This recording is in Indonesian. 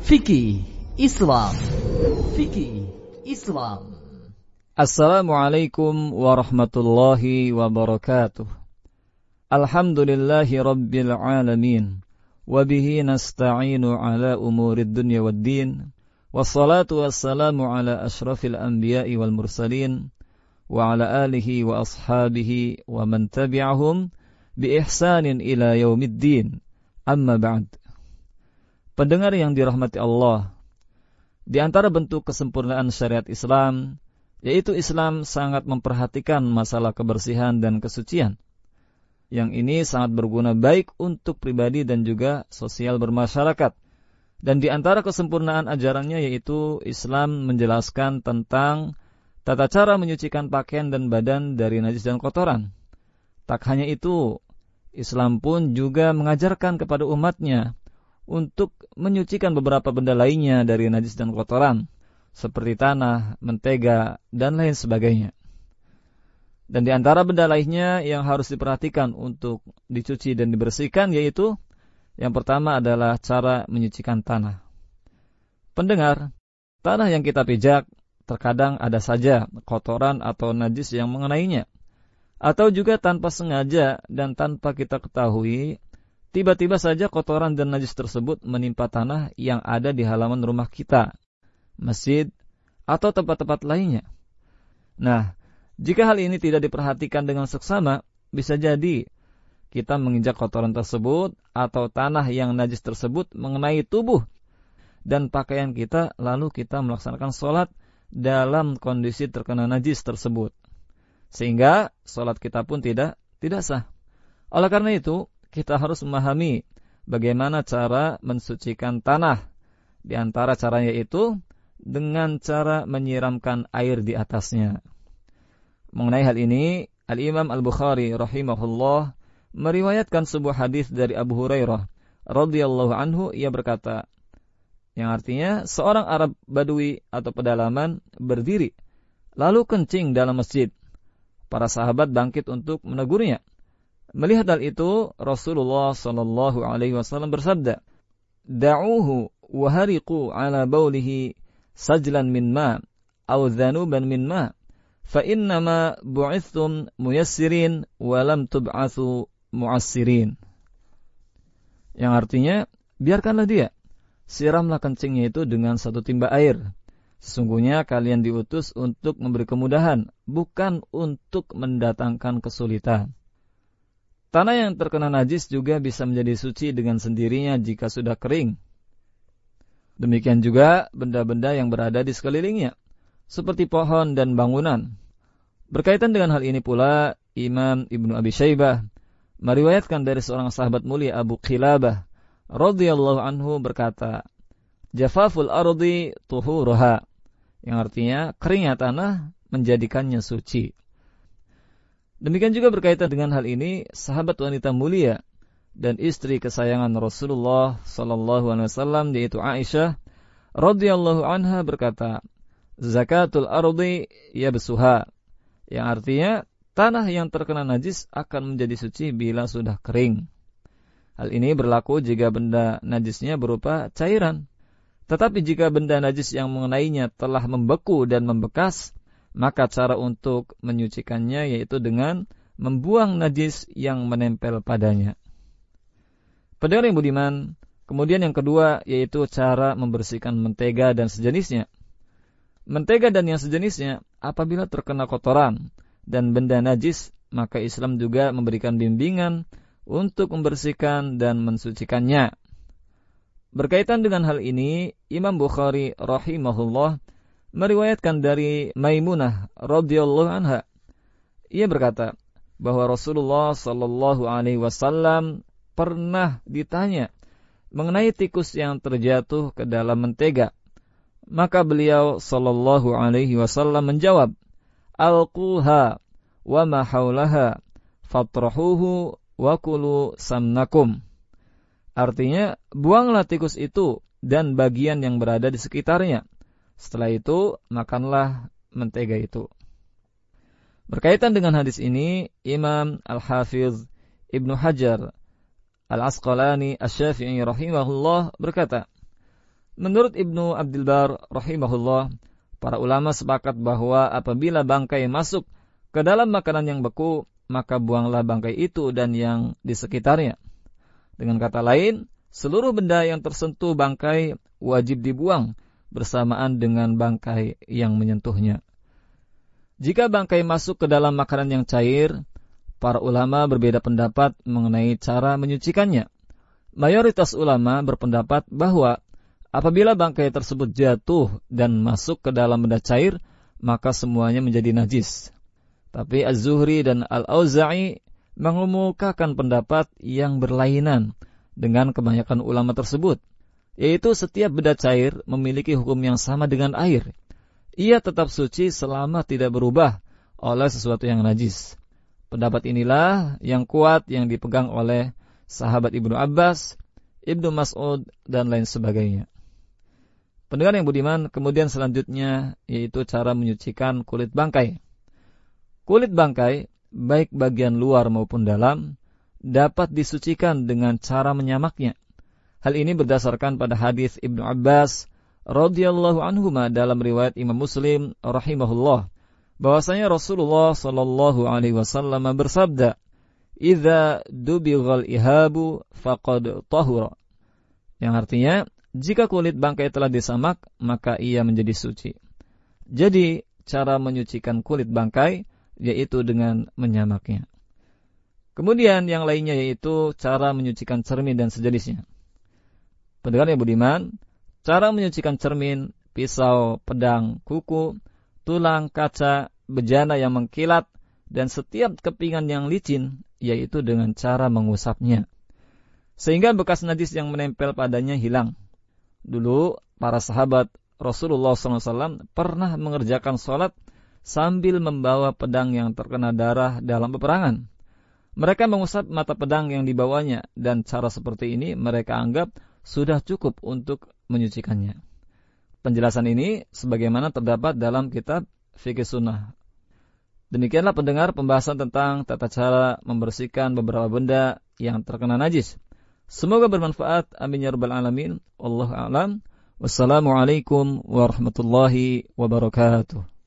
Fikih Islam. Fikih Islam. Assalamualaikum warahmatullahi wabarakatuh. Alhamdulillahi rabbil alamin. Wabihi nasta'inu ala umurid dunya waddin. Wassalatu wassalamu ala ashrafil anbiya'i wal mursalin. Wa ala alihi wa ashabihi wa man tabi'ahum bi ihsanin ila yaumiddin. Amma ba'd. Pendengar yang dirahmati Allah, di antara bentuk kesempurnaan syariat Islam, yaitu Islam sangat memperhatikan masalah kebersihan dan kesucian. Yang ini sangat berguna baik untuk pribadi dan juga sosial bermasyarakat. Dan di antara kesempurnaan ajarannya yaitu Islam menjelaskan tentang tata cara menyucikan pakaian dan badan dari najis dan kotoran. Tak hanya itu, Islam pun juga mengajarkan kepada umatnya untuk menyucikan beberapa benda lainnya dari najis dan kotoran, seperti tanah, mentega, dan lain sebagainya. Dan di antara benda lainnya yang harus diperhatikan untuk dicuci dan dibersihkan yaitu yang pertama adalah cara menyucikan tanah. Pendengar, tanah yang kita pijak terkadang ada saja kotoran atau najis yang mengenainya. Atau juga tanpa sengaja dan tanpa kita ketahui, tiba-tiba saja kotoran dan najis tersebut menimpa tanah yang ada di halaman rumah kita, masjid, atau tempat-tempat lainnya. Nah, jika hal ini tidak diperhatikan dengan seksama, bisa jadi kita menginjak kotoran tersebut atau tanah yang najis tersebut mengenai tubuh dan pakaian kita, lalu kita melaksanakan sholat dalam kondisi terkena najis tersebut. Sehingga sholat kita pun tidak sah. Oleh karena itu, kita harus memahami bagaimana cara mensucikan tanah. Di antara caranya itu dengan cara menyiramkan air di atasnya. Mengenai hal ini, Al-Imam Al-Bukhari rahimahullah meriwayatkan sebuah hadis dari Abu Hurairah radhiyallahu anhu. Ia berkata, yang artinya seorang Arab Badui atau pedalaman berdiri lalu kencing dalam masjid. Para sahabat bangkit untuk menegurnya. Melihat hal itu, Rasulullah sallallahu alaihi wasallam bersabda, "Da'uhu wa hariqu ala baulihi sajlan min ma aw dhanuban min ma, fa innama bu'ithtum muyassirin wa lam tub'atsu mu'assirin." Yang artinya, biarkanlah dia. Siramlah kencingnya itu dengan satu timba air. Sesungguhnya kalian diutus untuk memberi kemudahan, bukan untuk mendatangkan kesulitan. Tanah yang terkena najis juga bisa menjadi suci dengan sendirinya jika sudah kering. Demikian juga benda-benda yang berada di sekelilingnya, seperti pohon dan bangunan. Berkaitan dengan hal ini pula, Imam Ibnu Abi Syaibah meriwayatkan dari seorang sahabat mulia Abu Qilabah radhiyallahu anhu berkata, "Jafaful ardi tuhuruha," yang artinya keringnya tanah menjadikannya suci. Demikian juga berkaitan dengan hal ini, sahabat wanita mulia dan istri kesayangan Rasulullah sallallahu alaihi wasallam yaitu Aisyah radhiyallahu anha berkata, "Zakatul ardi yabsuha," yang artinya tanah yang terkena najis akan menjadi suci bila sudah kering. Hal ini berlaku jika benda najisnya berupa cairan. Tetapi jika benda najis yang mengenainya telah membeku dan membekas, maka cara untuk menyucikannya yaitu dengan membuang najis yang menempel padanya. Pendengar yang budiman, kemudian yang kedua yaitu cara membersihkan mentega dan sejenisnya. Mentega dan yang sejenisnya apabila terkena kotoran dan benda najis, maka Islam juga memberikan bimbingan untuk membersihkan dan mensucikannya. Berkaitan dengan hal ini, Imam Bukhari rahimahullah meriwayatkan dari Maimunah radhiyallahu anha. Ia berkata bahwa Rasulullah sallallahu alaihi wasallam pernah ditanya mengenai tikus yang terjatuh ke dalam mentega. Maka beliau sallallahu alaihi wasallam menjawab, "Alquha wa ma haulaha fatrahuhu wa kulu samnakum." Artinya, buanglah tikus itu dan bagian yang berada di sekitarnya. Setelah itu, makanlah mentega itu. Berkaitan dengan hadis ini, Imam Al-Hafiz Ibnu Hajar Al-Asqalani Asy-Syafi'i rahimahullah berkata, Menurut Ibnu Abdul Bar rahimahullah, para ulama sepakat bahwa apabila bangkai masuk ke dalam makanan yang beku, maka buanglah bangkai itu dan yang di sekitarnya. Dengan kata lain, seluruh benda yang tersentuh bangkai wajib dibuang bersamaan dengan bangkai yang menyentuhnya. Jika bangkai masuk ke dalam makanan yang cair, para ulama berbeda pendapat mengenai cara menyucikannya. Mayoritas ulama berpendapat bahwa apabila bangkai tersebut jatuh dan masuk ke dalam benda cair, maka semuanya menjadi najis. Tapi Az-Zuhri dan Al-Auza'i mengemukakan pendapat yang berlainan dengan kebanyakan ulama tersebut, yaitu setiap benda cair memiliki hukum yang sama dengan air. Ia tetap suci selama tidak berubah oleh sesuatu yang najis. Pendapat inilah yang kuat yang dipegang oleh sahabat Ibnu Abbas, Ibnu Mas'ud, dan lain sebagainya. Pendengar yang budiman, kemudian selanjutnya yaitu cara menyucikan kulit bangkai. Kulit bangkai, baik bagian luar maupun dalam, dapat disucikan dengan cara menyamaknya. Hal ini berdasarkan pada hadis Ibnu Abbas radhiyallahu anhuma dalam riwayat Imam Muslim rahimahullah, bahwasanya Rasulullah sallallahu alaihi wasallam bersabda, "Idza dubighal ihabu faqad tahura." Yang artinya, jika kulit bangkai telah disamak, maka ia menjadi suci. Jadi, cara menyucikan kulit bangkai yaitu dengan menyamaknya. Kemudian yang lainnya yaitu cara menyucikan cermin dan sejenisnya. Pendengar yang budiman, cara menyucikan cermin, pisau, pedang, kuku, tulang, kaca, bejana yang mengkilat, dan setiap kepingan yang licin, yaitu dengan cara mengusapnya, sehingga bekas najis yang menempel padanya hilang. Dulu, para sahabat Rasulullah SAW pernah mengerjakan sholat sambil membawa pedang yang terkena darah dalam peperangan. Mereka mengusap mata pedang yang dibawanya, dan cara seperti ini mereka anggap sudah cukup untuk menyucikannya. Penjelasan ini sebagaimana terdapat dalam kitab Fiqh Sunnah. Demikianlah pendengar pembahasan tentang tata cara membersihkan beberapa benda yang terkena najis. Semoga bermanfaat. Amin ya rabbal alamin. Wallahu a'lam. Wassalamualaikum warahmatullahi wabarakatuh.